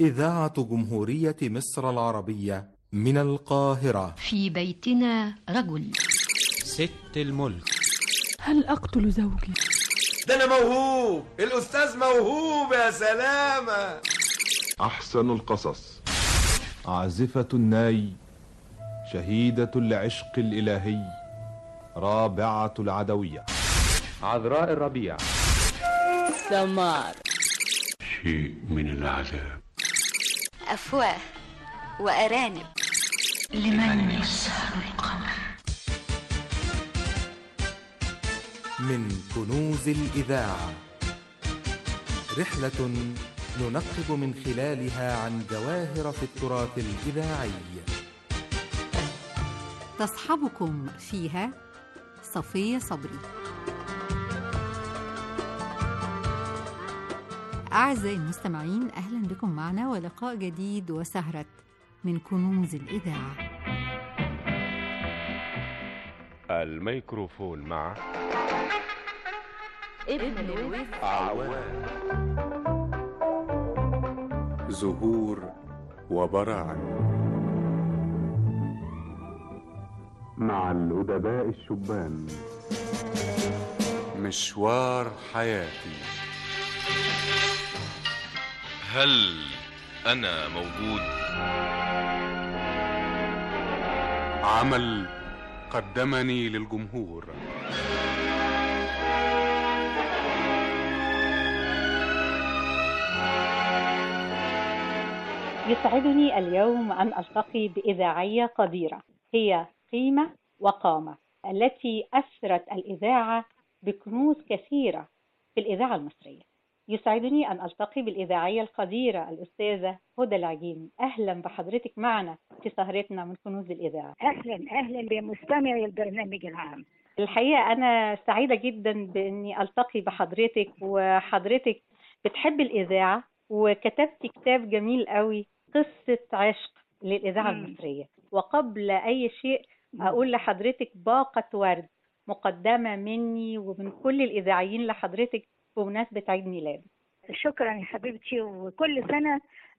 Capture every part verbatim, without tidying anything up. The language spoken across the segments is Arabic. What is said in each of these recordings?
إذاعة جمهورية مصر العربية من القاهرة. في بيتنا رجل. ست الملك. هل أقتل زوجي؟ ده أنا موهوب، الأستاذ موهوب يا سلامة. أحسن القصص. عازفة الناي، شهيدة العشق الإلهي، رابعة العدوية، عذراء الربيع، سمار، شيء من العذاب، أفواه وأرانب، لمن يسهر القمر. من كنوز الإذاعة، رحلة ننقب من خلالها عن جواهر في التراث الإذاعي. تصحبكم فيها صفية صبري. أعزائي المستمعين، أهلا بكم معنا ولقاء جديد وسهرة من كنوز الإذاعة. الميكروفون مع ابن الوفا عوان، زهور وبراعم، مع الأدباء الشبان، مشوار حياتي، هل أنا موجود؟ عمل قدمني للجمهور. يسعدني اليوم أن ألتقي بإذاعية قديرة، هي قيمة وقامة، التي أثرت الإذاعة بكنوز كثيرة في الإذاعة المصرية. يسعدني أن ألتقي بالإذاعية القديرة الأستاذة هدى العجيمي. أهلا بحضرتك معنا في سهرتنا من كنوز الإذاعة. أهلا أهلا بمستمعي البرنامج العام. الحقيقة أنا سعيدة جدا بأني ألتقي بحضرتك، وحضرتك بتحب الإذاعة وكتبت كتاب جميل قوي، قصة عشق للإذاعة م. المصرية. وقبل أي شيء أقول لحضرتك باقة ورد مقدمة مني ومن كل الإذاعيين لحضرتك بمناسبة عيد ميلاد. شكرا يا حبيبتي، وكل سنة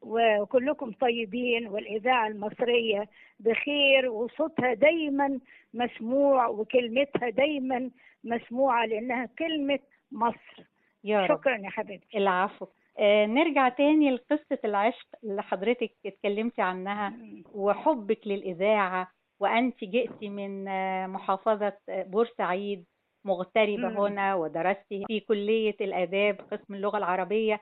وكلكم طيبين، والإذاعة المصرية بخير، وصوتها دايما مسموع وكلمتها دايما مسموعة، لأنها كلمة مصر. يا رب. شكرا يا حبيبتي. العفو. آه نرجع تاني لقصة العشق اللي حضرتك اتكلمتي عنها وحبك للإذاعة، وأنت جئتي من محافظة بورسعيد مغتربة مم. هنا، ودرستي في كلية الآداب قسم اللغة العربية،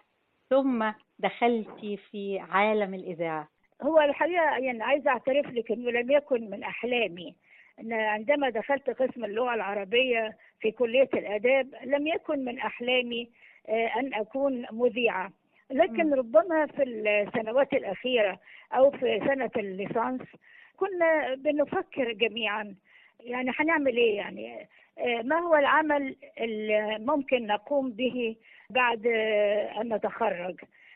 ثم دخلتي في عالم الإذاعة. هو الحقيقة يعني عايزة أعترف لك أنه لم يكن من أحلامي أن عندما دخلت قسم اللغة العربية في كلية الآداب، لم يكن من أحلامي أن أكون مذيعة، لكن م. ربما في السنوات الأخيرة أو في سنة الليسانس كنا بنفكر جميعا يعني هنعمل إيه، يعني ما هو العمل اللي ممكن نقوم به بعد أن نتخرج.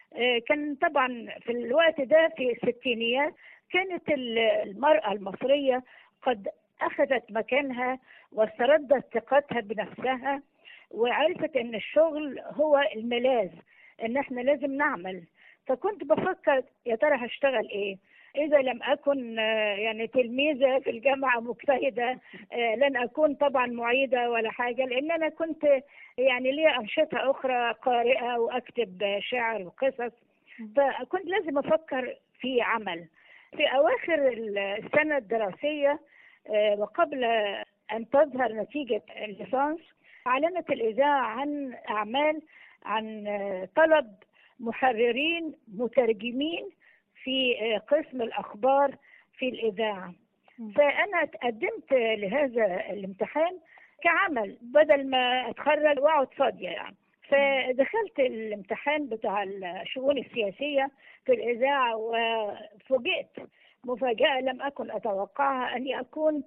كان طبعا في الوقت ده في الستينيات كانت المرأة المصرية قد أخذت مكانها واستردت ثقتها بنفسها، وعرفت ان الشغل هو الملاذ، ان احنا لازم نعمل. فكنت بفكر يا ترى هشتغل ايه اذا لم اكن يعني تلميذة في الجامعة مجتهدة، لن اكون طبعا معيدة ولا حاجة، لان انا كنت يعني لي انشطة اخرى، قارئة واكتب شعر وقصص، فكنت لازم افكر في عمل. في اواخر السنة الدراسية وقبل ان تظهر نتيجة الليسانس، أعلنت الإذاعة عن أعمال، عن طلب محررين مترجمين في قسم الأخبار في الإذاعة. فأنا قدمت لهذا الامتحان كعمل بدل ما أتخرج وأقعد فاضية يعني. فدخلت الامتحان بتاع الشؤون السياسية في الإذاعة، وفوجئت مفاجأة لم أكن أتوقعها أني أكون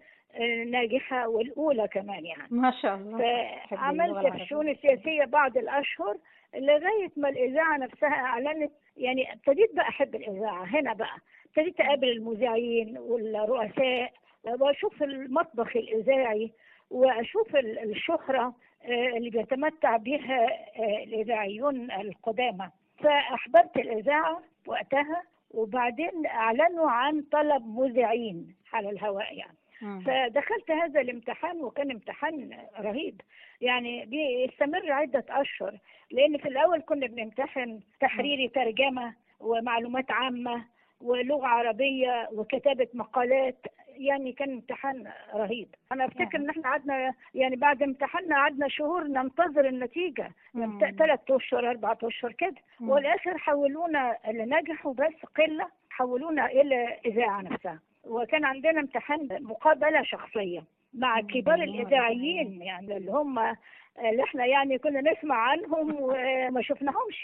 ناجحة والأولى كمان يعني. ما شاء الله. فعملت في الشؤون السياسية بعض الأشهر لغاية ما الإذاعة نفسها أعلنت، يعني ابتديت بقى أحب الإذاعة هنا بقى، ابتديت أقابل المذيعين والرؤساء وأشوف المطبخ الإذاعي وأشوف الشهرة اللي بيتمتع بها الإذاعيون القدامى. فأحببت الإذاعة وقتها، وبعدين اعلنوا عن طلب مذيعين على الهواء يعني. مم. فدخلت هذا الامتحان وكان امتحان رهيب، يعني بيستمر عدة أشهر، لأن في الأول كنا بنمتحن تحريري ترجمة ومعلومات عامة ولغة عربية وكتابة مقالات، يعني كان امتحان رهيب. أنا أفتكر إن إحنا قعدنا يعني بعد امتحاننا قعدنا شهور ننتظر النتيجة، ثلاث أشهر أربعة أشهر كده، والآخر حولونا اللي نجحوا بس قلة، حولونا إلى إذاعة نفسها. وكان عندنا امتحان مقابلة شخصية مع كبار الإذاعيين، يعني اللي هم اللي احنا يعني كنا نسمع عنهم وما شفناهمش،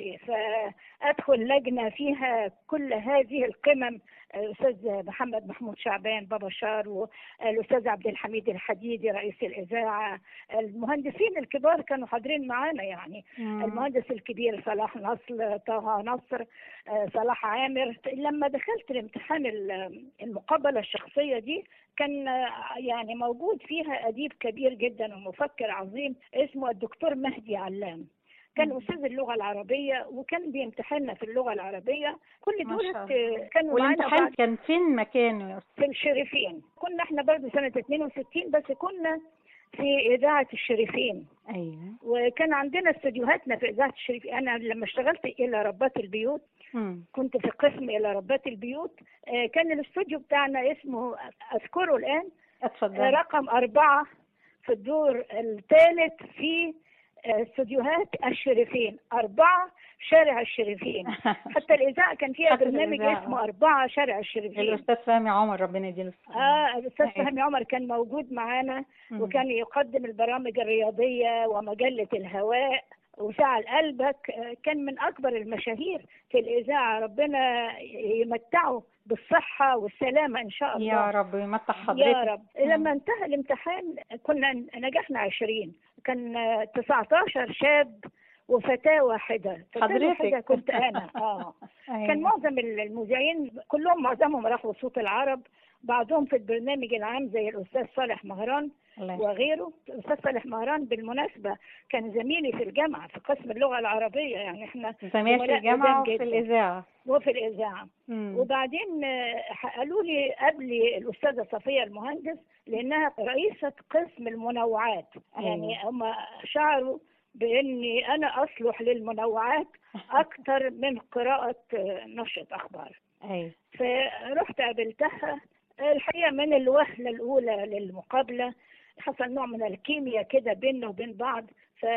فأدخل لجنة فيها كل هذه القمم، الأستاذ محمد محمود شعبان بابا شار، والأستاذ عبد الحميد الحديدي رئيس الإذاعة، المهندسين الكبار كانوا حاضرين معانا يعني. مم. المهندس الكبير صلاح نصر، طه نصر، صلاح عامر. لما دخلت الامتحان المقابلة الشخصية دي كان يعني موجود فيها أديب كبير جدا ومفكر عظيم اسمه الدكتور مهدي علام، كان أستاذ اللغة العربية وكان بيمتحننا في اللغة العربية. كل دول كانوا معانا. والامتحان كان فين مكانه؟ في الشريفين. كنا احنا برضه سنة اثنين وستين، بس كنا في إذاعة الشريفين. أيوة. وكان عندنا استوديوهاتنا في إذاعة الشريفين. أنا لما اشتغلت إلى ربات البيوت م. كنت في قسم إلى ربات البيوت. كان الاستوديو بتاعنا اسمه أذكره الآن، اتفضل، رقم أربعة في الدور الثالث في استوديوهات الشريفين، أربعة شارع الشريفين. حتى الإذاعة كان فيها برنامج اسمه أربعة شارع الشريفين. الأستاذ فهمي عمر ربنا يديله الصحة. آه الأستاذ فهمي عمر كان موجود معانا، وكان يقدم البرامج الرياضية ومجلة الهواء وساعة لقلبك. كان من أكبر المشاهير في الإذاعة، ربنا يمتعه بالصحة والسلامة إن شاء الله. يا رب يمتع حضرتك. يا رب. لما انتهى الامتحان كنا نجحنا عشرين، كان تسعة عشر شاب وفتاة واحدة. حضرتك كنت أنا. آه كان معظم المذيعين كلهم معظمهم راحوا صوت العرب، بعضهم في البرنامج العام زي الأستاذ صالح مهران وغيره. الأستاذ صالح مهران بالمناسبة كان زميلي في الجامعة في قسم اللغة العربية، يعني احنا زميل في الجامعة وفي الإذاعة وفي الإذاعة. مم. وبعدين قالوا لي قبلي الأستاذة صفية المهندس، لأنها رئيسة قسم المنوعات. أيوة. يعني هم شعروا بأني أنا أصلح للمنوعات أكثر من قراءة نشرة أخبار. أيوة. فرحت قابلتها. الحقيقة من الوهلة الأولى للمقابلة حصل نوع من الكيمياء كده بيننا وبين بعض،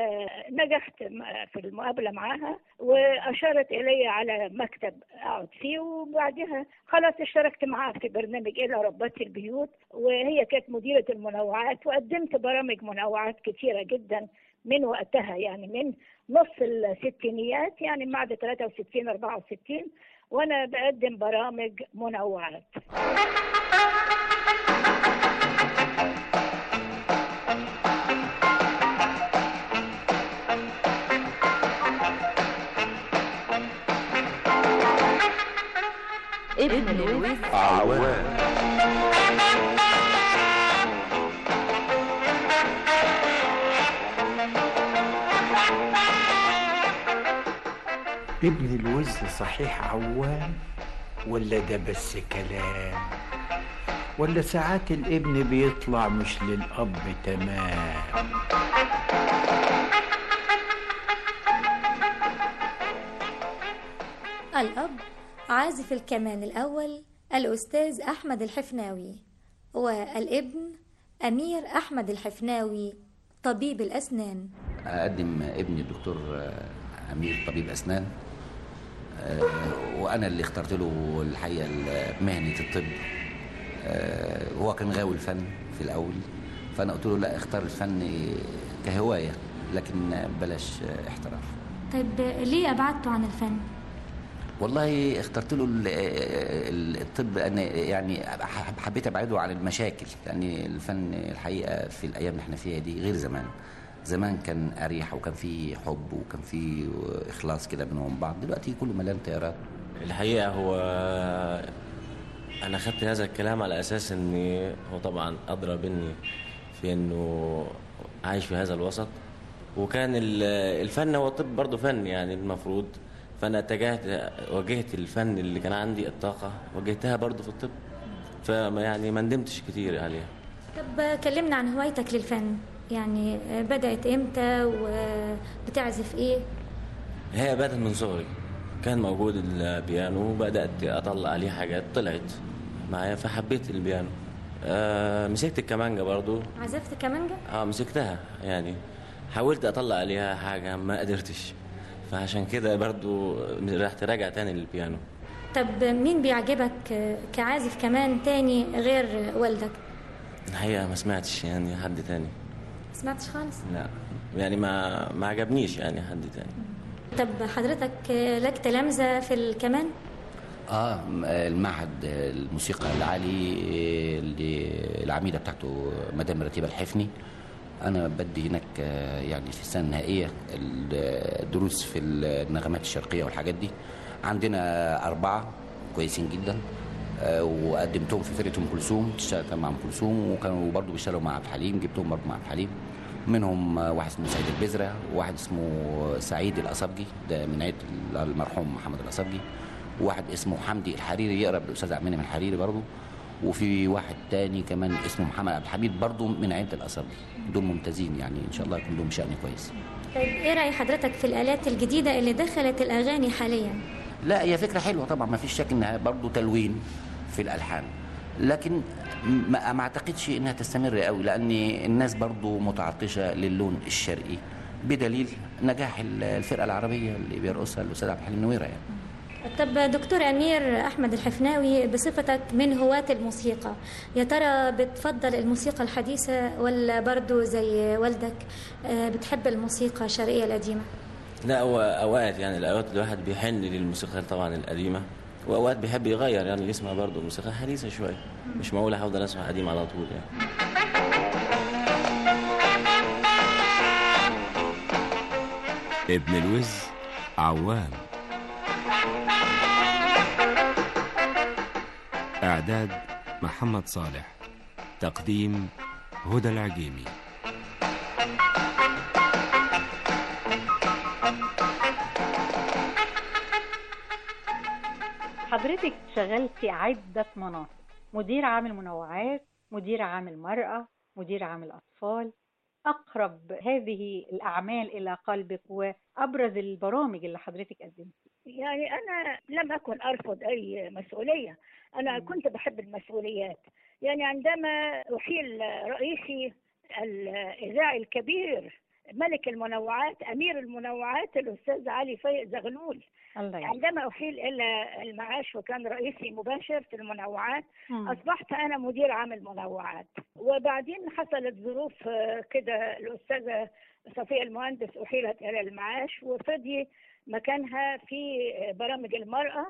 فنجحت في المقابلة معاها، وأشارت إلي على مكتب أقعد فيه، وبعدها خلاص اشتركت معاها في برنامج إلى ربات البيوت، وهي كانت مديرة المنوعات، وقدمت برامج منوعات كتيرة جدا من وقتها، يعني من نص الستينيات، يعني بعد ثلاثة وستين أربعة وستين وأنا بقدم برامج منوعات. ابن الوز عوام. ابن الوز صحيح عوام ولا ده بس كلام، ولا ساعات الابن بيطلع مش للأب تمام؟ الأب عازف الكمان الأول الأستاذ أحمد الحفناوي، والابن أمير أحمد الحفناوي طبيب الأسنان. أقدم ابني الدكتور أمير طبيب أسنان، وأنا اللي اخترت له الحقيقة مهنة الطب. هو كان غاوي الفن في الأول، فأنا قلت له لا، اختار الفن كهواية لكن بلاش احتراف. طيب ليه أبعدته عن الفن؟ والله اخترت له الطب، أنا يعني حبيت أبعده عن المشاكل، لأن يعني الفن الحقيقة في الأيام اللي احنا فيها دي غير زمان. زمان كان أريح وكان فيه حب وكان فيه إخلاص كده بينهم بعض، دلوقتي كله مليان تيارات. الحقيقة هو أنا خدت هذا الكلام على أساس أني هو طبعا أدرى مني في أنه عايش في هذا الوسط، وكان الفن هو الطب برضه فن، يعني المفروض فانا اتجهت وجهت الفن اللي كان عندي الطاقه وجهتها برضو في الطب، فما يعني ما ندمتش كتير عليها. طب كلمنا عن هوايتك للفن، يعني بدأت امتى وبتعزف ايه؟ هي بدأت من صغري، كان موجود البيانو وبدأت أطلع عليه حاجات طلعت معايا فحبيت البيانو. آه مسكت الكمانجة برضو. عزفت كمانجة؟ اه مسكتها، يعني حاولت أطلع عليها حاجة ما قدرتش، فعشان كده برضو رحت راجع تاني للبيانو. طب مين بيعجبك كعازف كمان تاني غير والدك؟ الحقيقة ما سمعتش يعني حد تاني. ما سمعتش خالص؟ لا يعني ما ما عجبنيش يعني حد تاني. طب حضرتك لك تلامذة في الكمان؟ اه المعهد الموسيقى العالي اللي العميدة بتاعته مدام رتيبة الحفني، أنا بدي هناك يعني في السنة النهائية الدروس في النغمات الشرقية والحاجات دي. عندنا أربعة كويسين جدا، وقدمتهم في فرقة أم كلثوم، اشتغلت مع أم كلثوم، وكانوا برضو بيشتغلوا مع عبد الحليم، جبتهم برضو مع عبد الحليم. منهم واحد اسمه سعيد البزرة، وواحد اسمه سعيد الأصبجي ده من عيلة المرحوم محمد الأصبجي، وواحد اسمه حمدي الحريري يقرب الأستاذ عبد المنعم الحريري برضو، وفي واحد تاني كمان اسمه محمد عبد الحميد برضو من عيلة الأصبجي. دول ممتازين يعني إن شاء الله يكون لهم شأن كويس. طيب إيه رأي حضرتك في الآلات الجديدة اللي دخلت الأغاني حاليا؟ لا هي فكرة حلوة طبعا، ما فيش شك إنها برضو تلوين في الألحان، لكن ما ما اعتقدش انها تستمر قوي، لان الناس برضو متعطشه للون الشرقي بدليل نجاح الفرقه العربيه اللي بيرقصها الاستاذ عبد الحليم نويره يعني. طب دكتور أمير أحمد الحفناوي، بصفتك من هواة الموسيقى، يا ترى بتفضل الموسيقى الحديثة ولا برضو زي والدك بتحب الموسيقى الشرقية القديمة؟ لا هو أوقات يعني الأوقات الواحد بيحن للموسيقى طبعا القديمة، وأوقات بيحب يغير يعني يسمع برضو موسيقى حديثة شوية، مش معقول هفضل أسمع قديم على طول يعني. ابن الوز عوام. إعداد محمد صالح. تقديم هدى العجيمي. حضرتك شغلتي عدة مناصب، مدير عام المنوعات، مدير عام المرأة، مدير عام الأطفال. أقرب هذه الأعمال إلى قلبك وأبرز البرامج اللي حضرتك قدمتها؟ يعني أنا لم أكن أرفض أي مسؤولية، أنا كنت بحب المسؤوليات. يعني عندما أحيل رئيسي الإذاعي الكبير ملك المنوعات أمير المنوعات الأستاذ علي فايق زغلول، عندما أحيل إلى المعاش وكان رئيسي مباشر في المنوعات، مم. أصبحت أنا مدير عام المنوعات. وبعدين حصلت ظروف كده، الأستاذة صفية المهندس أحيلت إلى المعاش وفضي مكانها في برامج المرأة،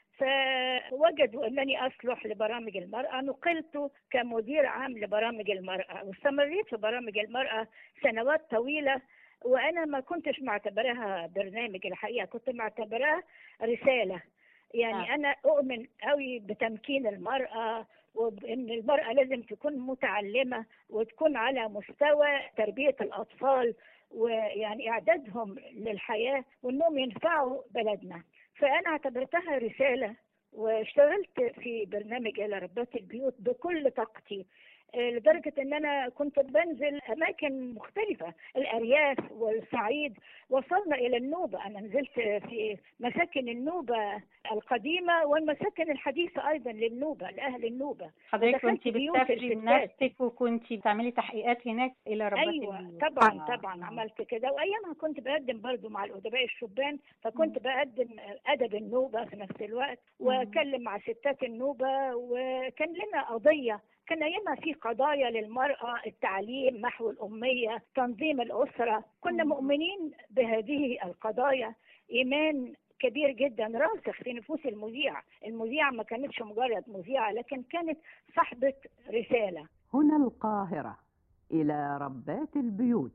فوجدوا أنني أصلح لبرامج المرأة، نقلت كمدير عام لبرامج المرأة واستمريت في برامج المرأة سنوات طويلة. وأنا ما كنتش معتبرها برنامج، الحقيقة كنت معتبرها رسالة. يعني آه. أنا أؤمن قوي بتمكين المرأة، وإن المرأة لازم تكون متعلمة وتكون على مستوى تربية الأطفال ويعني إعدادهم للحياة وإنهم ينفعوا بلدنا. فأنا اعتبرتها رسالة واشتغلت في برنامج إلى ربات البيوت بكل طاقتي، لدرجة أن أنا كنت بنزل أماكن مختلفة، الأرياف والصعيد، وصلنا إلى النوبة. أنا نزلت في مساكن النوبة القديمة والمساكن الحديثة أيضا للنوبة لأهل النوبة. حضرتك كنت بتسافري بنفسك وكنت بتعملي تحقيقات هناك إلى ربات أيوة البيوت؟ طبعا آه. طبعا عملت كده، وأيامها كنت بقدم برضو مع الأدباء الشبان، فكنت م. بقدم أدب النوبة في نفس الوقت وأكلم مع ستات النوبة، وكان لنا قضية، كان أيامها في قضايا للمرأة، التعليم، محو الأمية، تنظيم الأسرة. كنا مؤمنين بهذه القضايا إيمان كبير جدا راسخ في نفوس المذيع. المذيعة ما كانتش مجرد مذيعة، لكن كانت صاحبة رسالة. هنا القاهرة، إلى ربات البيوت.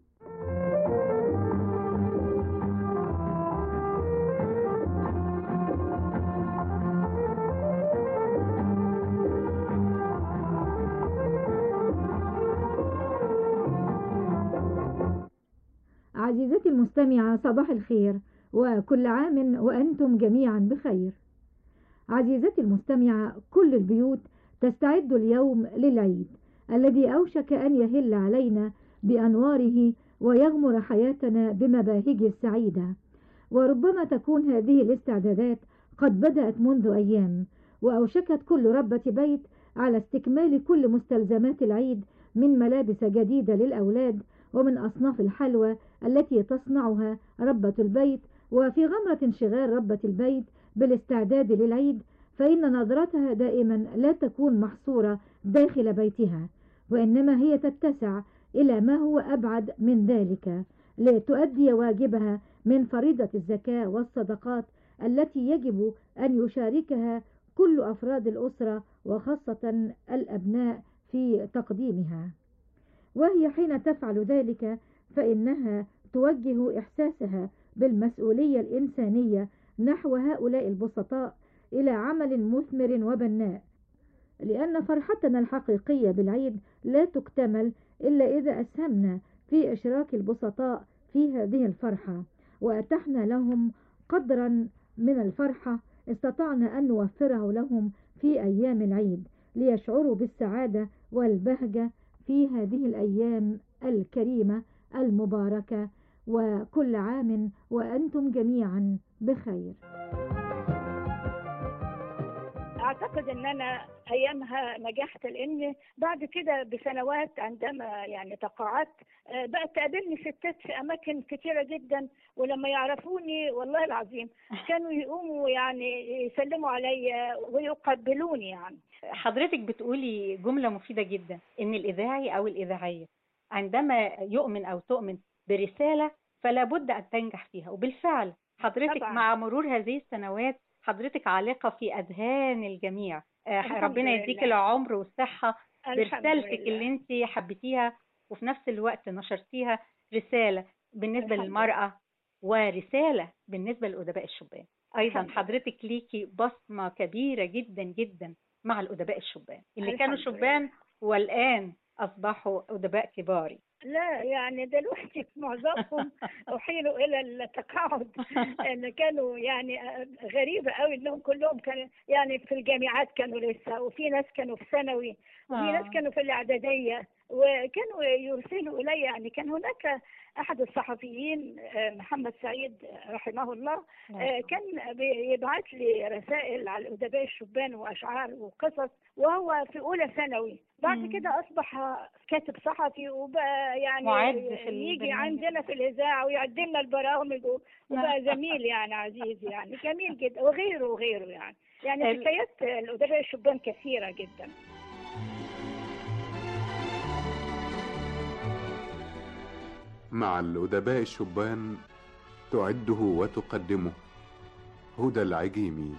عزيزتي المستمعة، صباح الخير، وكل عام وأنتم جميعا بخير. عزيزتي المستمعة، كل البيوت تستعد اليوم للعيد الذي أوشك أن يهل علينا بأنواره ويغمر حياتنا بمباهجه السعيدة. وربما تكون هذه الاستعدادات قد بدأت منذ أيام، وأوشكت كل ربة بيت على استكمال كل مستلزمات العيد من ملابس جديدة للأولاد ومن أصناف الحلوى التي تصنعها ربة البيت. وفي غمرة انشغال ربة البيت بالاستعداد للعيد، فإن نظرتها دائما لا تكون محصورة داخل بيتها، وإنما هي تتسع إلى ما هو أبعد من ذلك لتؤدي واجبها من فريضة الزكاة والصدقات التي يجب أن يشاركها كل أفراد الأسرة وخاصة الأبناء في تقديمها. وهي حين تفعل ذلك فإنها توجه إحساسها بالمسؤولية الإنسانية نحو هؤلاء البسطاء إلى عمل مثمر وبناء، لأن فرحتنا الحقيقية بالعيد لا تكتمل إلا إذا أسهمنا في إشراك البسطاء في هذه الفرحة، وأتحنا لهم قدرا من الفرحة استطعنا أن نوفره لهم في أيام العيد ليشعروا بالسعادة والبهجة في هذه الأيام الكريمة المباركة. وكل عام وأنتم جميعا بخير. اعتقد ان انا ايامها نجحت، لان بعد كده بسنوات عندما يعني تقاعدت بقت تقابلني ستات في اماكن كتيره جدا، ولما يعرفوني والله العظيم كانوا يقوموا يعني يسلموا عليا ويقبلوني. يعني حضرتك بتقولي جمله مفيده جدا، ان الاذاعي او الاذاعيه عندما يؤمن او تؤمن برساله فلا بد ان تنجح فيها. وبالفعل حضرتك طبعا. مع مرور هذه السنوات حضرتك عالقة في أذهان الجميع. ربنا يديك العمر والصحة برسالتك اللي انت حبيتيها، وفي نفس الوقت نشرتيها رسالة بالنسبة للمرأة ورسالة بالنسبة للأدباء الشبان. أيضا حضرتك ليكي بصمة كبيرة جدا جدا مع الأدباء الشبان اللي كانوا شبان والآن أصبحوا أدباء كبار. لا يعني دلوقتي معظمهم أحيلوا إلى التقاعد، إن كانوا يعني غريبة قوي إنهم كلهم كانوا يعني في الجامعات كانوا لسه، وفي ناس كانوا في ثانوي، وفي ناس كانوا في الإعدادية، وكانوا يرسلوا إلي. يعني كان هناك أحد الصحفيين محمد سعيد رحمه الله كان بيبعت لي رسائل على الأدباء الشبان وأشعار وقصص وهو في أولى ثانوي. بعد كده أصبح كاتب صحفي وبقى يعني يجي عندنا في الإذاعة ويعد لنا البرامج وبقى زميل يعني عزيز يعني جميل جدا، وغيره وغيره. يعني يعني حكايات الأدباء الشبان كثيرة جدا. مع الأدباء الشبان تعده وتقدمه هدى العجيمي.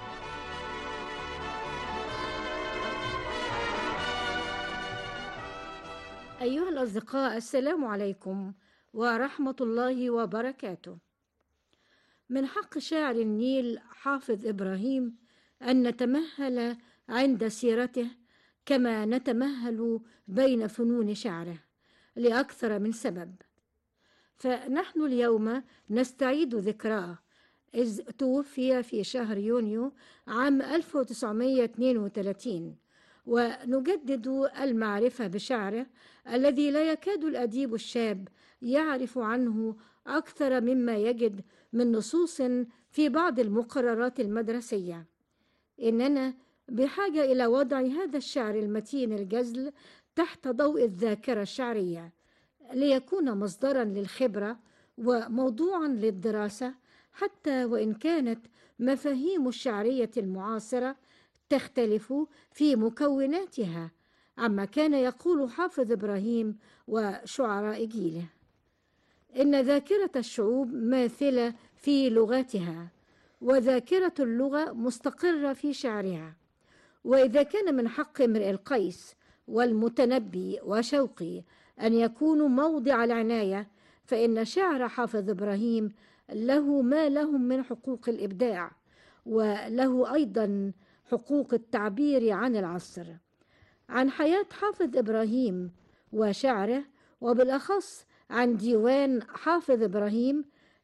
أيها الأصدقاء، السلام عليكم ورحمة الله وبركاته. من حق شاعر النيل حافظ إبراهيم أن نتمهل عند سيرته كما نتمهل بين فنون شعره لأكثر من سبب. فنحن اليوم نستعيد ذكراه إذ توفي في شهر يونيو عام ألف وتسعمائة واثنين وثلاثين، ونجدد المعرفة بشعره الذي لا يكاد الأديب الشاب يعرف عنه أكثر مما يجد من نصوص في بعض المقررات المدرسية. إننا بحاجة إلى وضع هذا الشعر المتين الجزل تحت ضوء الذاكرة الشعرية ليكون مصدرا للخبرة وموضوعا للدراسة، حتى وإن كانت مفاهيم الشعرية المعاصرة تختلف في مكوناتها عما كان يقول حافظ إبراهيم وشعراء جيله. إن ذاكرة الشعوب ماثلة في لغاتها، وذاكرة اللغة مستقرة في شعرها. وإذا كان من حق امرئ القيس والمتنبي وشوقي أن يكونوا موضع العناية، فإن شعر حافظ إبراهيم له ما لهم من حقوق الإبداع، وله أيضا حقوق التعبير عن العصر. عن حياة حافظ إبراهيم وشعره، وبالأخص عن ديوان حافظ إبراهيم،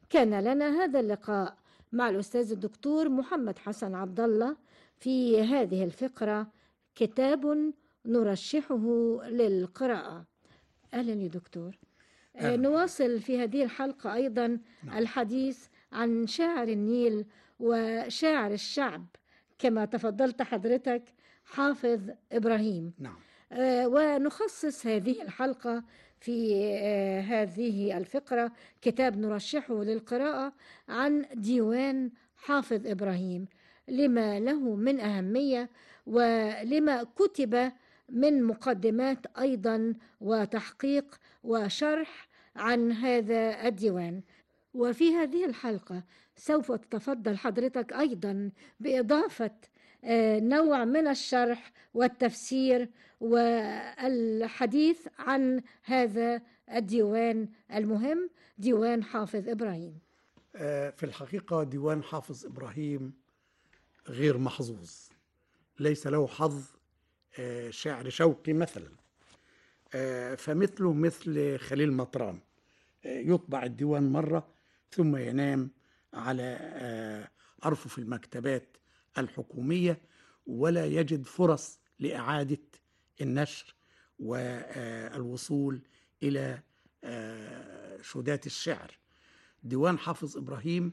كان لنا هذا اللقاء مع الأستاذ الدكتور محمد حسن عبد الله في هذه الفقرة كتاب نرشحه للقراءة. أهلا يا دكتور. آه نواصل في هذه الحلقة أيضا نعم. الحديث عن شاعر النيل وشاعر الشعب كما تفضلت حضرتك حافظ إبراهيم. نعم. آه ونخصص هذه الحلقة في آه هذه الفقرة كتاب نرشحه للقراءة عن ديوان حافظ إبراهيم، لما له من أهمية ولما كتب من مقدمات أيضا وتحقيق وشرح عن هذا الديوان. وفي هذه الحلقة سوف تتفضل حضرتك أيضا بإضافة نوع من الشرح والتفسير والحديث عن هذا الديوان المهم، ديوان حافظ إبراهيم. في الحقيقة ديوان حافظ إبراهيم غير محظوظ، ليس له حظ شعر شوقي مثلا، فمثله مثل خليل مطران، يطبع الديوان مرة ثم ينام على أرفف المكتبات الحكومية ولا يجد فرص لإعادة النشر والوصول إلى شودات الشعر. ديوان حافظ إبراهيم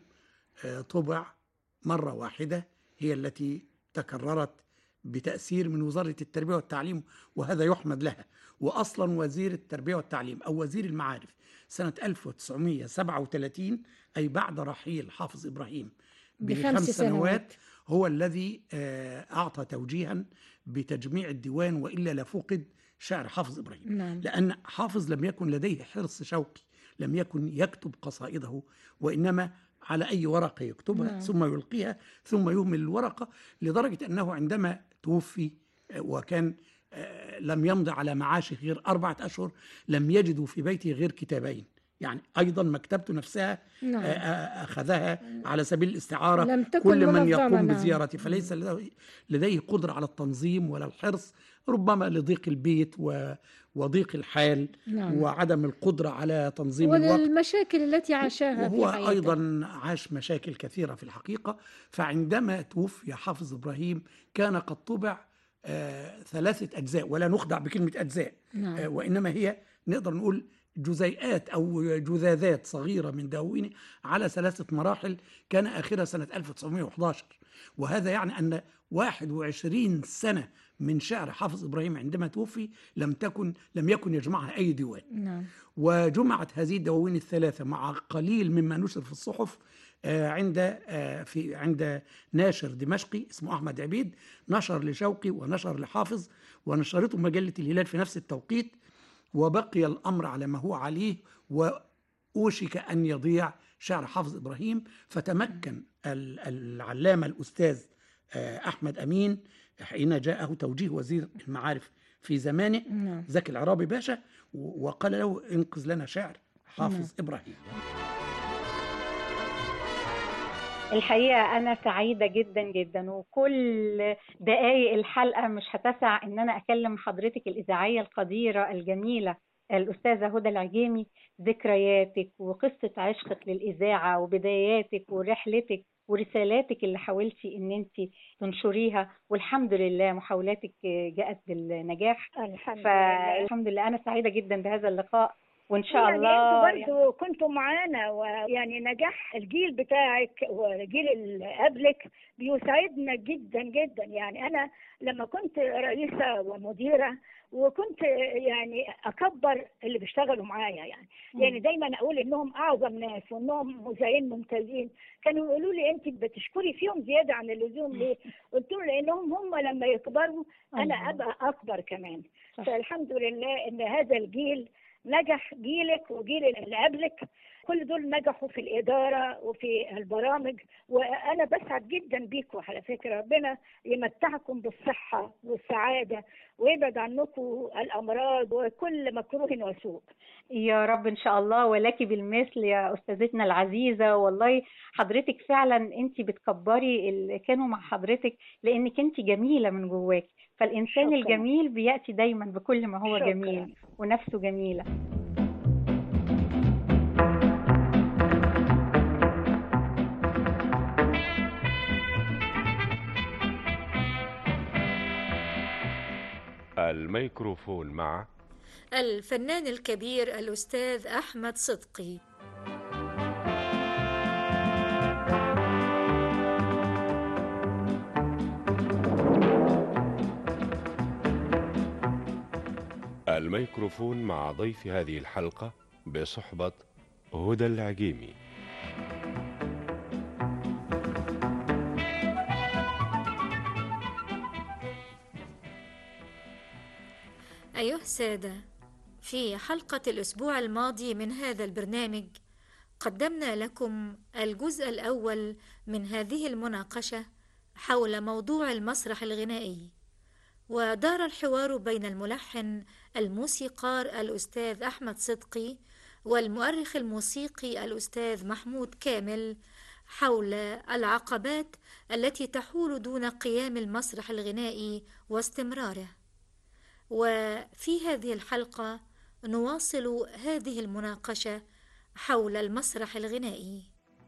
طبع مرة واحدة هي التي تكررت بتأثير من وزارة التربية والتعليم، وهذا يحمد لها. وأصلا وزير التربية والتعليم أو وزير المعارف سنة ألف وتسعمائة وسبعة وثلاثين أي بعد رحيل حافظ إبراهيم بخمس سنوات هو الذي أعطى توجيها بتجميع الديوان، وإلا لفقد شعر حافظ إبراهيم. نعم. لأن حافظ لم يكن لديه حرص شوقي، لم يكن يكتب قصائده وإنما على أي ورقة يكتبها نعم. ثم يلقيها ثم يهمل الورقة، لدرجة أنه عندما توفي وكان لم يمضي على معاشه غير أربعة أشهر لم يجدوا في بيته غير كتابين، يعني أيضا مكتبته نفسها نعم. أخذها على سبيل الاستعارة كل من يقوم نعم. بزيارته، فليس لديه قدرة على التنظيم ولا الحرص، ربما لضيق البيت وضيق الحال نعم. وعدم القدرة على تنظيم الوقت والمشاكل التي عاشها في حياته. هو أيضا عاش مشاكل كثيرة في الحقيقة. فعندما توفي حافظ إبراهيم كان قد طبع آه ثلاثة أجزاء، ولا نخدع بكلمة أجزاء نعم. آه وإنما هي نقدر نقول جزيئات أو جذاذات صغيرة من دواوينه على ثلاثة مراحل، كان آخرها سنة ألف وتسعمائة وأحد عشر. وهذا يعني أن واحد وعشرين سنة من شعر حافظ إبراهيم عندما توفي لم تكن لم يكن يجمعها أي ديوان نعم. وجمعت هذه الدواوين الثلاثة مع قليل مما نشر في الصحف عند في عند ناشر دمشقي اسمه أحمد عبيد، نشر لشوقي ونشر لحافظ ونشرته مجلة الهلال في نفس التوقيت، وبقي الأمر على ما هو عليه وأوشك أن يضيع شعر حافظ إبراهيم. فتمكن العلامة الأستاذ أحمد أمين حين جاءه توجيه وزير المعارف في زمانه زكي العرابي باشا وقال له انقذ لنا شعر حافظ إبراهيم. الحقيقة أنا سعيدة جدا جدا، وكل دقايق الحلقة مش هتسع إن أنا أكلم حضرتك الإذاعية القديرة الجميلة الأستاذة هدى العجيمي ذكرياتك وقصة عشقك للإذاعة وبداياتك ورحلتك ورسالاتك اللي حاولتي إن أنت تنشريها، والحمد لله محاولاتك جاءت بالنجاح. الحمد لله. الحمد لله. أنا سعيدة جدا بهذا اللقاء، وإن شاء يعني الله انتوا برضو يعني كنتوا معانا، ويعني نجاح الجيل بتاعك والجيل اللي قبلك بيساعدنا جدا جدا. يعني أنا لما كنت رئيسة ومديرة وكنت يعني أكبر اللي بيشتغلوا معايا، يعني م. يعني دايما أقول إنهم أعظم ناس وإنهم مذيعين ممتازين، كانوا يقولوا لي أنت بتشكري فيهم زيادة عن اللزوم ليه؟ قلت له لأنهم هم لما يكبروا أنا أبقى أكبر كمان. فالحمد لله إن هذا الجيل نجح، جيلك وجيل اللي قبلك كل دول نجحوا في الإدارة وفي البرامج، وأنا بسعد جدا بيكم. على فكرة ربنا يمتعكم بالصحة والسعادة ويبعد عنكم الأمراض وكل مكروه وسوء يا رب إن شاء الله. ولك بالمثل يا أستاذتنا العزيزة، والله حضرتك فعلا أنت بتكبري اللي كانوا مع حضرتك لأنك أنت جميلة من جواك، فالإنسان شكرا. الجميل بيأتي دايما بكل ما هو شكرا. جميل ونفسه جميلة. الميكروفون مع الفنان الكبير الأستاذ أحمد صدقي. الميكروفون مع ضيف هذه الحلقة بصحبة هدى العجيمي. أيها السادة، في حلقة الأسبوع الماضي من هذا البرنامج قدمنا لكم الجزء الأول من هذه المناقشة حول موضوع المسرح الغنائي، ودار الحوار بين الملحن الموسيقار الأستاذ أحمد صدقي والمؤرخ الموسيقي الأستاذ محمود كامل حول العقبات التي تحول دون قيام المسرح الغنائي واستمراره. وفي هذه الحلقة نواصل هذه المناقشة حول المسرح الغنائي.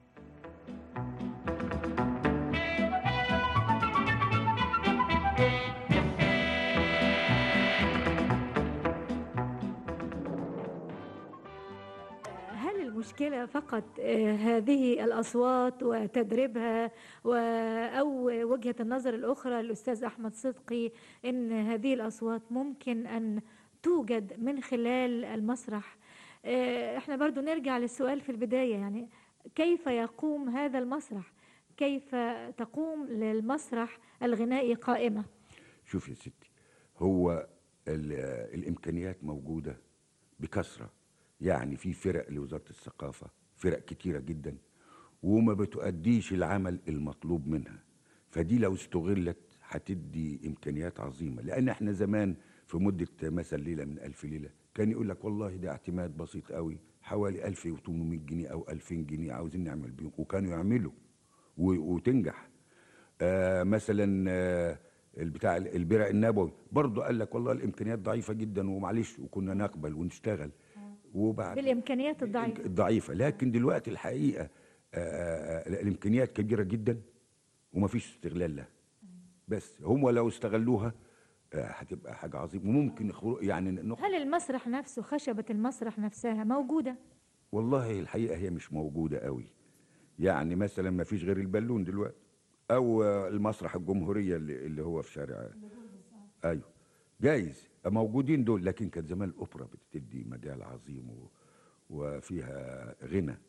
هل المشكلة فقط هذه الأصوات وتدريبها أو وجهة النظر الأخرى للأستاذ أحمد صدقي أن هذه الأصوات ممكن أن توجد من خلال المسرح؟ احنا برضو نرجع للسؤال في البداية، يعني كيف يقوم هذا المسرح؟ كيف تقوم للمسرح الغنائي قائمة؟ شوف يا ستي، هو الإمكانيات موجودة بكثرة، يعني في فرق لوزارة الثقافة، فرق كتيرة جدا وما بتؤديش العمل المطلوب منها، فدي لو استغلت هتدي إمكانيات عظيمة. لأن احنا زمان في مدة مثلا ليلة من ألف ليلة كان يقول لك والله ده اعتماد بسيط قوي حوالي ألف وثمانمائة جنيه أو ألفين جنيه عاوزين نعمل بيهم، وكانوا يعملوا وتنجح. آه مثلا آه البتاع البرع النبوي برضه قال لك والله الإمكانيات ضعيفة جدا ومعلش، وكنا نقبل ونشتغل وبعد بالإمكانيات الضعيفة الضعيفة. لكن دلوقتي الحقيقة آآ آآ الإمكانيات كبيرة جدا ومفيش استغلال لها، بس هم لو استغلوها هتبقى حاجة عظيمة وممكن يعني نخ... هل المسرح نفسه، خشبة المسرح نفسها موجودة؟ والله الحقيقة هي مش موجودة قوي، يعني مثلا مفيش غير البالون دلوقتي أو المسرح الجمهورية اللي, اللي هو في شارع أيوه جايز موجودين دول، لكن كانت زمان الأوبرا بتدي مجال عظيم و... وفيها غنى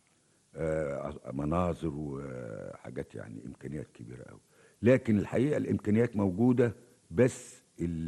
آه مناظر وحاجات، يعني إمكانيات كبيرة قوي. لكن الحقيقة الإمكانيات موجودة، بس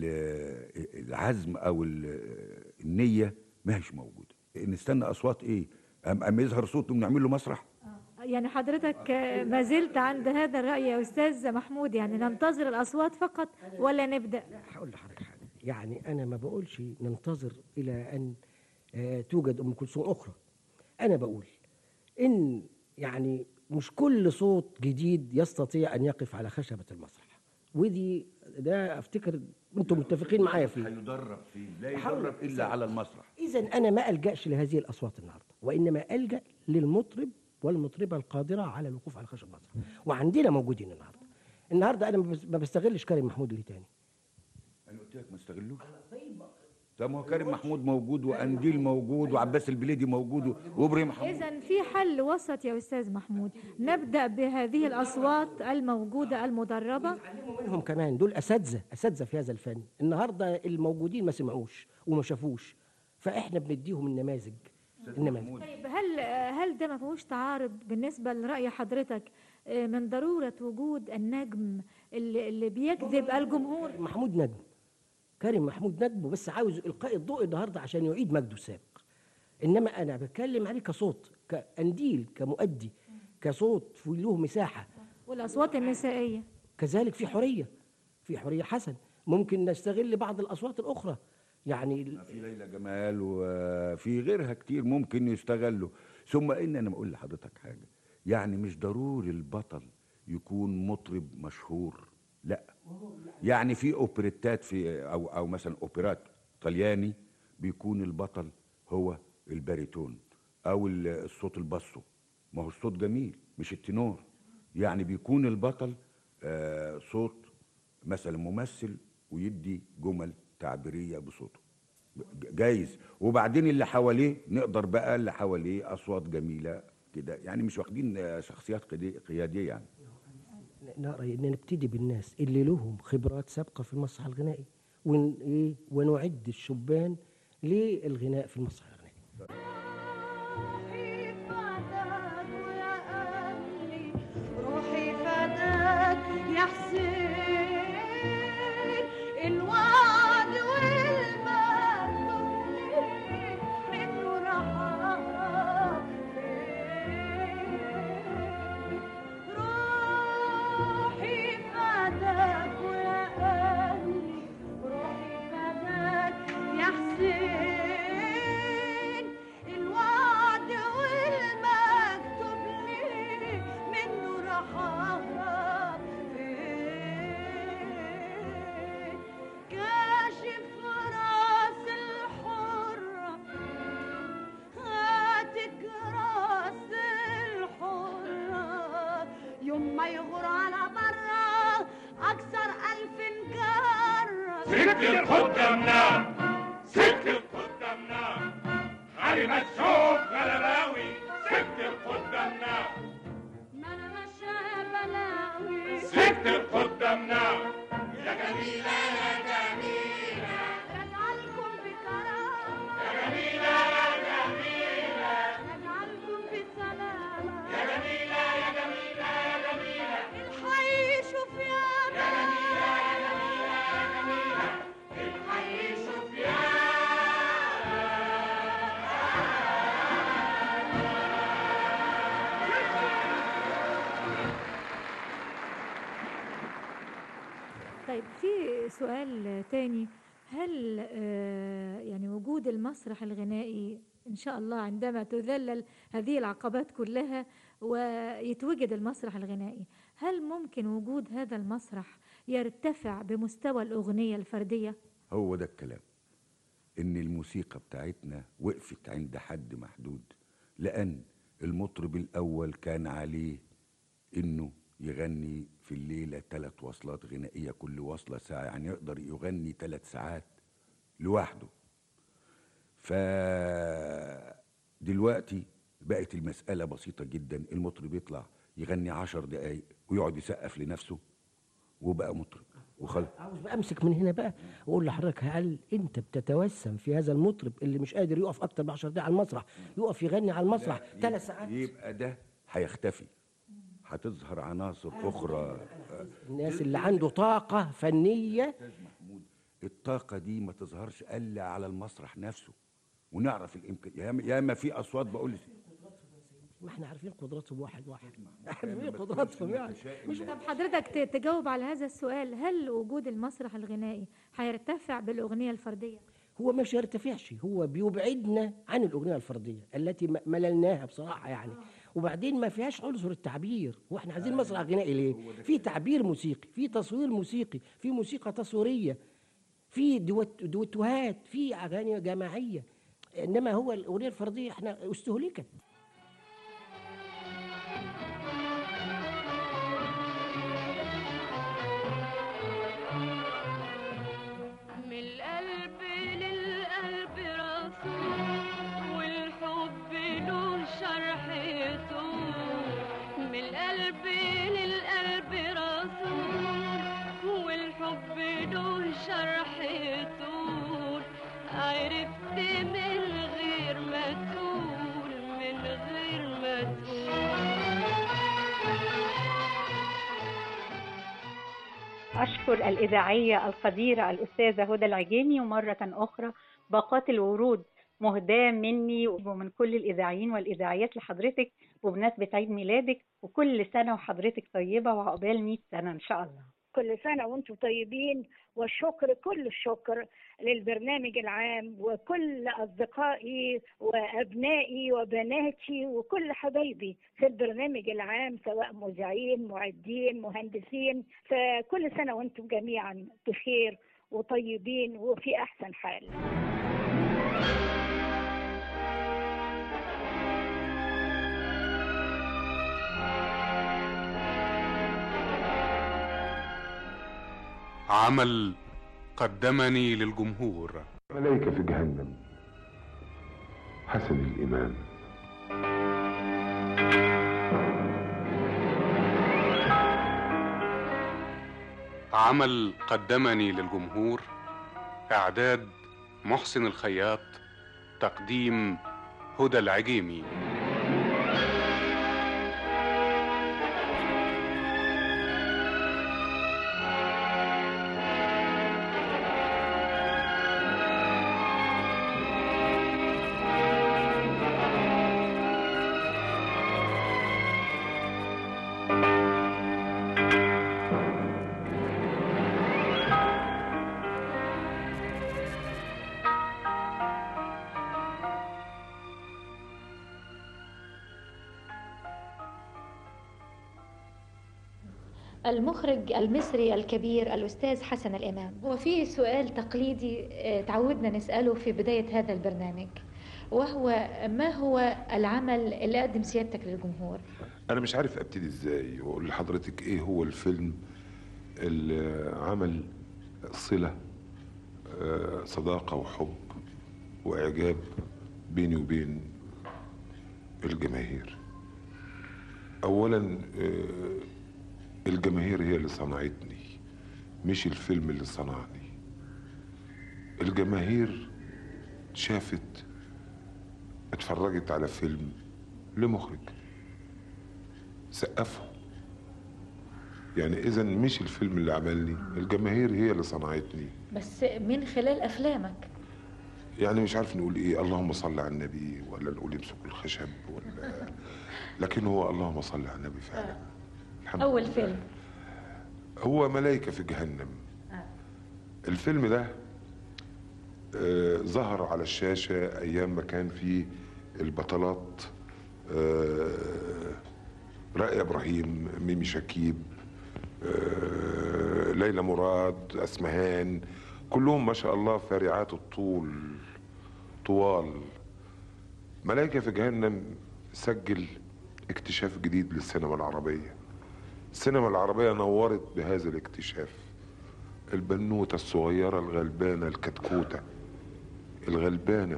العزم أو النية ما هيش موجودة. نستنى أصوات إيه؟ أم, أم يظهر صوته ونعمل له مسرح؟ يعني حضرتك ما زلت عند هذا الرأي يا أستاذ محمود، يعني ننتظر الأصوات فقط ولا نبدأ؟ هقول لحضرتك حاجة، يعني أنا ما بقولش ننتظر إلى أن توجد أم كلثوم أخرى. أنا بقول إن يعني مش كل صوت جديد يستطيع أن يقف على خشبة المسرح، ودي ده أفتكر أنتم متفقين معايا فيه. هيدرب فيه، لا يدرب إلا على المسرح. إذا أنا ما ألجأش لهذه الأصوات النهاردة، وإنما ألجأ للمطرب والمطربة القادرة على الوقوف على خشب المسرح، وعندنا موجودين النهاردة. النهاردة أنا ما بستغلش كريم محمود اللي تاني. أنا قلت لك ما استغلوش. طب ما هو كريم محمود موجود وأنديل موجود وعباس البليدي موجود وإبراهيم محمود. إذا في حل وسط يا أستاذ محمود، نبدأ بهذه الأصوات الموجودة المدربة. منهم كمان دول أساتذة أساتذة في هذا الفن، النهاردة الموجودين ما سمعوش وما شافوش، فإحنا بنديهم النماذج. النماذج. طيب هل هل ده ما فيهوش تعارض بالنسبة لرأي حضرتك من ضرورة وجود النجم اللي, اللي بيجذب الجمهور؟ محمود نجم، كريم محمود نجم، بس عاوز إلقاء الضوء النهارده عشان يعيد مجده السابق. إنما أنا بتكلم عليه كصوت، كأنديل، كمؤدي، كصوت في له مساحة. والأصوات النسائية كذلك في حرية، في حرية حسن، ممكن نستغل بعض الأصوات الأخرى. يعني في ليلى جمال وفي غيرها كتير ممكن يستغلوا. ثم إن أنا بقول لحضرتك حاجة، يعني مش ضروري البطل يكون مطرب مشهور، لا. يعني في اوبريتات في او او مثلا اوبرات طلياني بيكون البطل هو الباريتون او الصوت الباسو، ما هو الصوت جميل مش التنور، يعني بيكون البطل آه صوت مثلا ممثل ويدي جمل تعبيريه بصوته جايز، وبعدين اللي حواليه نقدر بقى اللي حواليه اصوات جميله كده، يعني مش واخدين شخصيات قياديه يعني. نرى ان نبتدي بالناس اللي لهم خبرات سابقه في المسرح الغنائي ون ايه ونعد الشبان للغناء في المسرح الغنائي. روحي فداك يا حسين، الوعد والمكتوب منه رحاب، روحي فداك ويا قلبي، روحي فداك يا حسين، الوعد والمكتوب لي منه رحاب، كاشف راس الحرة، هاتك راس الحرة، يوم ما يغور على برا أكثر ألف كرة. سكت قدامنا، سكت قدامنا، علي مسحوق غلباوي، سكت قدامنا، ما أنا ماشية بلاوي، سكت قدامنا، يا جميلة يا جميلة، رجعلكم بكرامة، يا جميلة يا جميلة، رجعلكم بسلامة، يا جميلة يا جميلة يا جميلة، الحي يشوف يا يا جميلة يا جميلة يا جميلة، الحي يشوف يا طيب في سؤال تاني، هل آه، يعني وجود المسرح الغنائي إن شاء الله عندما تذلل هذه العقبات كلها ويتوجد المسرح الغنائي، هل ممكن وجود هذا المسرح يرتفع بمستوى الأغنية الفردية؟ هو ده الكلام، ان الموسيقى بتاعتنا وقفت عند حد محدود، لان المطرب الاول كان عليه انه يغني في الليلة ثلاث وصلات غنائية، كل وصلة ساعة، يعني يقدر يغني ثلاث ساعات لوحده. فدلوقتي بقت المسألة بسيطة جدا، المطرب يطلع يغني عشر دقايق ويقعد يسقف لنفسه وبقى مطرب وخلاص. عاوز بقى امسك من هنا بقى واقول لحضرتك، هل انت بتتوسم في هذا المطرب اللي مش قادر يقف اكتر من عشر دقايق على المسرح يقف يغني على المسرح ثلاث ساعات؟ يبقى ده هيختفي، هتظهر عناصر اخرى. الناس اللي عنده طاقه فنيه، الطاقه دي ما تظهرش الا على المسرح نفسه، ونعرف الامكان. يا ما في اصوات بقول ما احنا عارفين قدراتهم واحد واحد، عارفين قدراتهم يعني. مش طب حضرتك ت- تجاوب على هذا السؤال، هل وجود المسرح الغنائي هيرتفع بالأغنية الفردية؟ هو مش يرتفعش، هو بيبعدنا عن الاغنيه الفرديه التي م- مللناها بصراحه يعني، وبعدين ما فيهاش عنصر التعبير، واحنا عايزين مسرح غنائي ليه؟ في تعبير موسيقي، في تصوير موسيقي، في موسيقى تصويريه، في دوت دوتوهات، في اغاني جماعيه، انما هو الاغنيه الفرديه احنا استهلكت. من القلب للقلب رسول، والحب له شرحته، من القلب للقلب رسول، والحب له شرحته، عرفت من غير ما تقول، من غير ما تقول. أشكر الإذاعية القديرة الأستاذة هدى العجيمي، ومرة أخرى باقات الورود مهداة مني ومن كل الإذاعيين والإذاعيات لحضرتك وبمناسبة عيد ميلادك، وكل سنة وحضرتك طيبة وعقبال مئة سنة إن شاء الله. كل سنة وانتم طيبين، والشكر كل الشكر للبرنامج العام وكل أصدقائي وأبنائي وبناتي وكل حبايبي في البرنامج العام، سواء مذيعين معدين مهندسين، فكل سنة وانتم جميعا بخير وطيبين وفي أحسن حال. عمل قدمني للجمهور. ملايكة في جهنم، حسن الإمام. عمل قدمني للجمهور، إعداد محسن الخياط، تقديم هدى العجيمي. المخرج المصري الكبير الأستاذ حسن الإمام. وفي سؤال تقليدي تعودنا نسأله في بداية هذا البرنامج، وهو ما هو العمل اللي قدم سيادتك للجمهور؟ أنا مش عارف أبتدي إزاي وأقول لحضرتك إيه هو الفيلم اللي عمل صلة صداقة وحب وإعجاب بيني وبين الجماهير. أولا الجماهير هي اللي صنعتني، مش الفيلم اللي صنعني. الجماهير شافت، اتفرجت على فيلم لمخرج سقفه، يعني اذا مش الفيلم اللي عملني، الجماهير هي اللي صنعتني. بس من خلال أفلامك يعني مش عارف نقول ايه، اللهم صل على النبي ولا نقول يمسكوا الخشب ولا لكن هو اللهم صل على النبي فعلا. آه. أول لله. فيلم هو ملايكة في جهنم. آه. الفيلم ده آه ظهر على الشاشة أيام ما كان في البطلات آه رائع إبراهيم، ميمي شكيب، آه ليلى مراد، أسمهان، كلهم ما شاء الله فارعات الطول طوال. ملايكة في جهنم سجل اكتشاف جديد للسينما العربية. السينما العربية نورت بهذا الاكتشاف. البنوتة الصغيرة الغلبانة الكتكوتة الغلبانة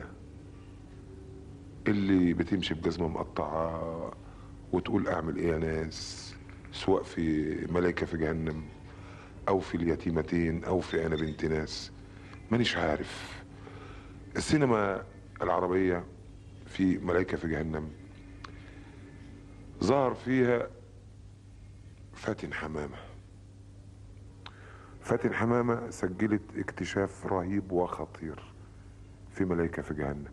اللي بتمشي بجزمة مقطعة وتقول اعمل ايه يا ناس، سواء في ملايكة في جهنم او في اليتيمتين او في انا بنت ناس، مانيش عارف. السينما العربية في ملايكة في جهنم ظهر فيها فاتن حمامة. فاتن حمامة سجلت اكتشاف رهيب وخطير في ملايكة في جهنم،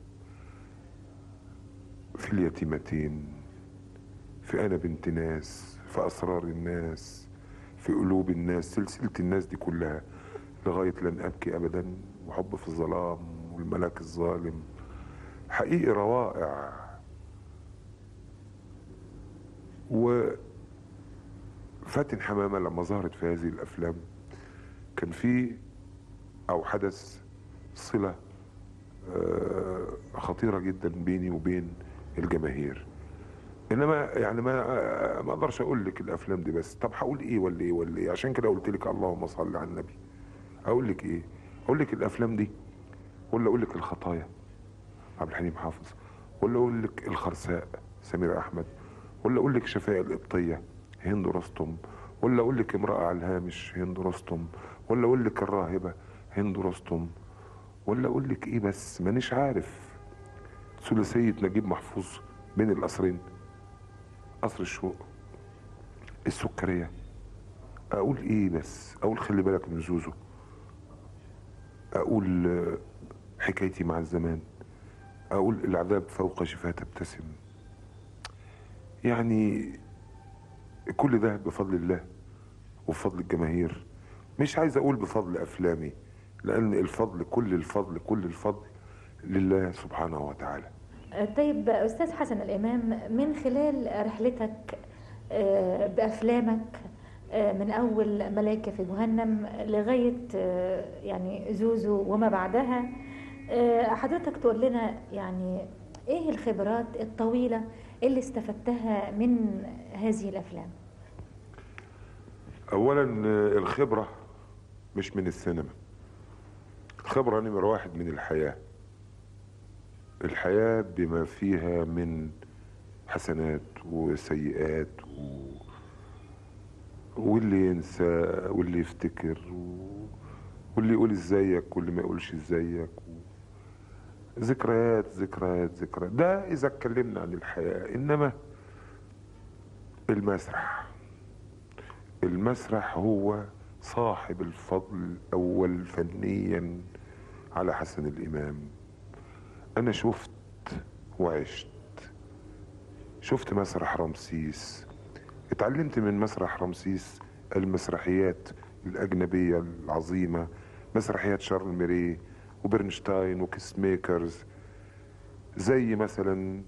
في اليتيمتين، في أنا بنت ناس، في أسرار الناس، في قلوب الناس، سلسلة الناس دي كلها لغاية لن أبكي أبدا، وحب في الظلام، والملاك الظالم. حقيقي روائع. وفاتن حمامة لما ظهرت في هذه الأفلام كان في أو حدث صلة خطيرة جدا بيني وبين الجماهير. انما يعني ما ما اقدرش اقول لك الافلام دي بس. طب هقول ايه ولا ايه ولا ايه؟ عشان كده قلت لك اللهم صل على النبي. اقول لك ايه؟ اقول لك الافلام دي ولا اقول لك الخطايا عبد الحليم حافظ، ولا اقول لك الخرساء سمير احمد، ولا اقول لك شفاء القبطيه هند رستم، ولا اقول لك امراه على الهامش هند رستم، ولا اقول لك الراهبه هند رستم، ولا اقول لك ايه بس؟ مانيش عارف. ثلاثيه نجيب محفوظ بين القصرين، قصر الشوق، السكريه. اقول ايه بس؟ اقول خلي بالك من زوزو، اقول حكايتي مع الزمان، اقول العذاب فوق شفاه تبتسم. يعني كل ده بفضل الله وبفضل الجماهير. مش عايز اقول بفضل افلامي، لان الفضل كل الفضل كل الفضل لله سبحانه وتعالى. طيب أستاذ حسن الإمام، من خلال رحلتك بأفلامك من أول ملايكة في جهنم لغاية يعني زوزو وما بعدها، حضرتك تقول لنا يعني إيه الخبرات الطويلة اللي استفدتها من هذه الأفلام؟ أولا الخبرة مش من السينما، خبرة نمرة واحد من الحياة، الحياة بما فيها من حسنات وسيئات و... واللي ينسى واللي يفتكر و... واللي يقول ازيك واللي ما يقولش ازيك و... ذكريات ذكريات ذكريات. ده اذا اتكلمنا عن الحياة. انما المسرح المسرح هو صاحب الفضل الاول فنيا على حسن الامام. انا شفت وعشت، شفت مسرح رمسيس، اتعلمت من مسرح رمسيس المسرحيات الأجنبية العظيمة، مسرحيات شارل ميري وبرنشتاين وكيس ميكرز، زي مثلا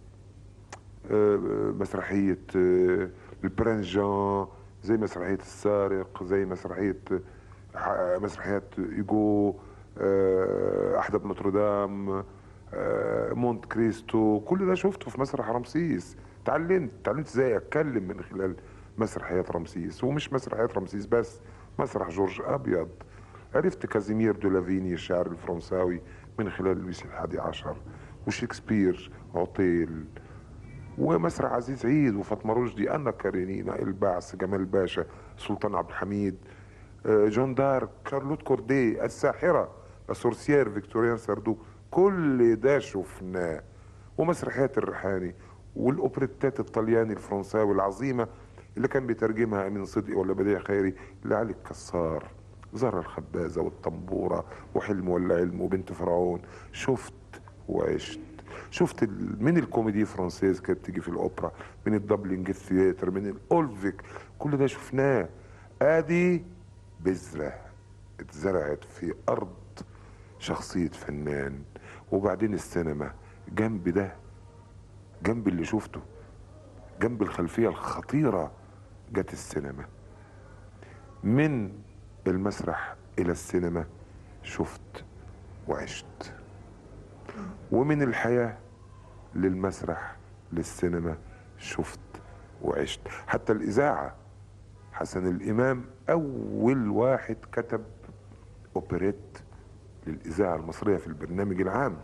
مسرحية البرنس جان، زي مسرحية السارق، زي مسرحية مسرحيات إيجو، أحدب نوتردام، مونت كريستو. كل ده شفته في مسرح رمسيس. تعلمت تعلمت ازاي اتكلم من خلال مسرحيات رمسيس، ومش مسرحيات رمسيس بس، مسرح جورج ابيض. عرفت كازيمير دولافيني الشاعر الفرنساوي من خلال لويس الحادي عشر، وشكسبير، عطيل، ومسرح عزيز عيد وفاطمه رشدي، انا كارينينا، البعث، جمال باشا، سلطان عبد الحميد، جون دارك، شارلوت كوردي، الساحره، السورسيير، فيكتوريان ساردو. كل ده شفناه. ومسرحيات الريحاني والاوبريتات الطلياني الفرنساوي العظيمه اللي كان بيترجمها امين صدقي ولا بديع خيري، لعلي الكسار، زهره الخبازه والطنبوره وحلم ولا علم وبنت فرعون. شفت وعشت. شفت من الكوميدي فرانسيز كانت بتيجي في الاوبرا، من الدبلنج الثياتر، من الاولفيك، كل ده شفناه. ادي بذره اتزرعت في ارض شخصيه فنان. وبعدين السينما جنب ده، جنب اللي شفته، جنب الخلفيه الخطيره، جت السينما. من المسرح الى السينما شفت وعشت. ومن الحياه للمسرح للسينما شفت وعشت. حتى الاذاعه، حسن الامام اول واحد كتب اوبريت للاذاعه المصريه في البرنامج العام.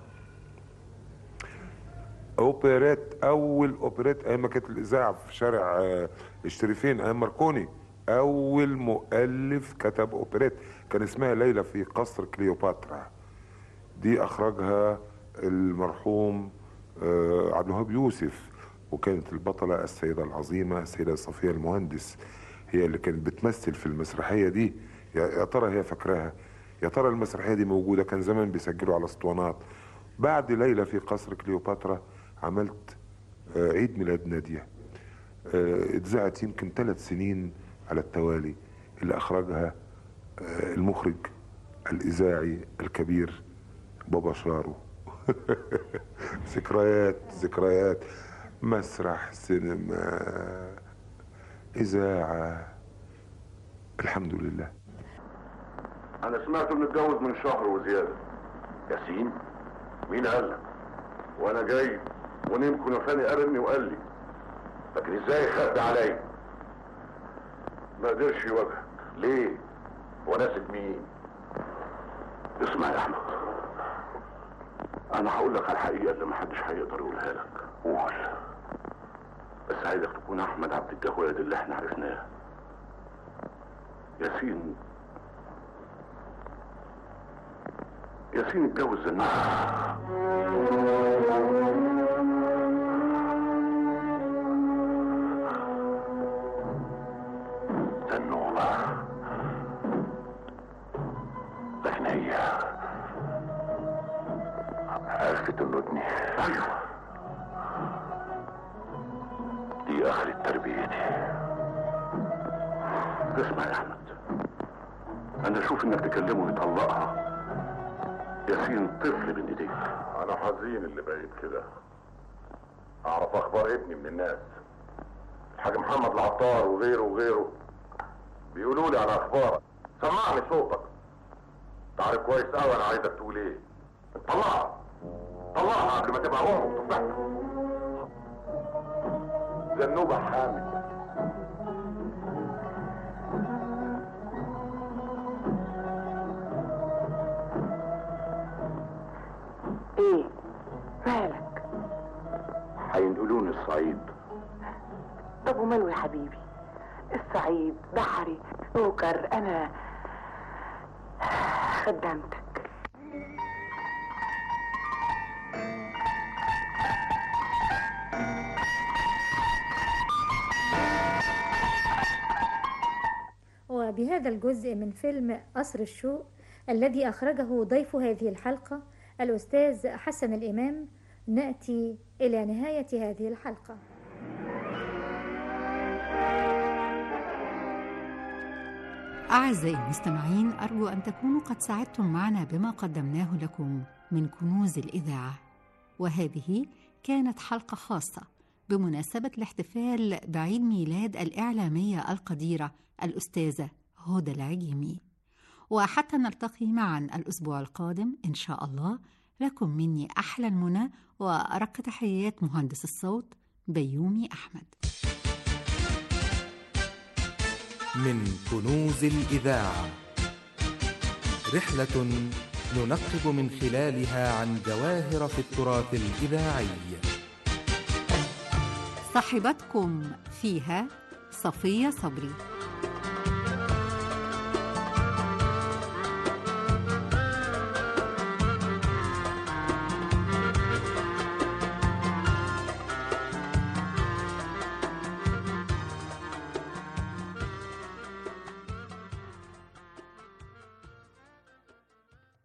اوبريت، اول اوبريت ايام ما كانت الاذاعه في شارع الشريفين ايام ماركوني. اول مؤلف كتب اوبريت كان اسمها ليلى في قصر كليوباترا. دي اخرجها المرحوم عبد الوهاب يوسف، وكانت البطله السيده العظيمه السيده صفيه المهندس، هي اللي كانت بتمثل في المسرحيه دي. يا ترى هي فاكراها؟ يا ترى المسرحيه دي موجوده؟ كان زمان بيسجلوا على اسطوانات. بعد ليلى في قصر كليوباترا عملت عيد ميلاد ناديه، اتذاعت يمكن ثلاث سنين على التوالي، اللي اخرجها المخرج الاذاعي الكبير بابا شارو. ذكريات ذكريات، مسرح، سينما، اذاعه، الحمد لله. انا سمعت انه اتجوز من شهر وزياده. ياسين؟ مين قال لك؟ وانا جاي ونيم كنفاني قابلني وقال لي، لكن ازاي يخبي عليا؟ ما قدرش يواجهك. ليه؟ هو ناسب مين؟ اسمع يا احمد، انا هقول لك على الحقيقه اللي محدش هيقدر يقولها لك. قول. بس عايزك تكون احمد عبد الجواد اللي احنا عرفناه. ياسين ياسين اتجوز زنوبة. زنوبة، لكن هي عرفت انه ابني. ايوه، دي اخرة تربيتي. اسمع يا احمد، انا اشوف انك تكلمه ويطلقها. ياسين طفل بين ايديك. انا حزين اللي بقيت كده. اعرف اخبار ابني من الناس، الحاج محمد العطار وغيره وغيره بيقولوا لي على اخبارك. سمعني صوتك، تعرف كويس قوي انا عايزك تقول ايه. طلعها طلعها قبل ما تبقى امه وتفضحك. زنوبة حامل. الصعيد. طب وماله يا حبيبي؟ الصعيد بحري سكر، انا خدمتك. وبهذا الجزء من فيلم قصر الشوق الذي أخرجه ضيف هذه الحلقة الأستاذ حسن الإمام نأتي إلى نهاية هذه الحلقة. أعزائي المستمعين، أرجو أن تكونوا قد سعدتم معنا بما قدمناه لكم من كنوز الإذاعة، وهذه كانت حلقة خاصة بمناسبة الاحتفال بعيد ميلاد الإعلامية القديرة الأستاذة هدى العجيمي. وحتى نلتقي معا الأسبوع القادم إن شاء الله، لكم مني أحلى المنى وأرق تحيات مهندس الصوت بيومي أحمد. من كنوز الإذاعة، رحلة ننقب من خلالها عن جواهر في التراث الإذاعي. صاحبتكم فيها صفية صبري.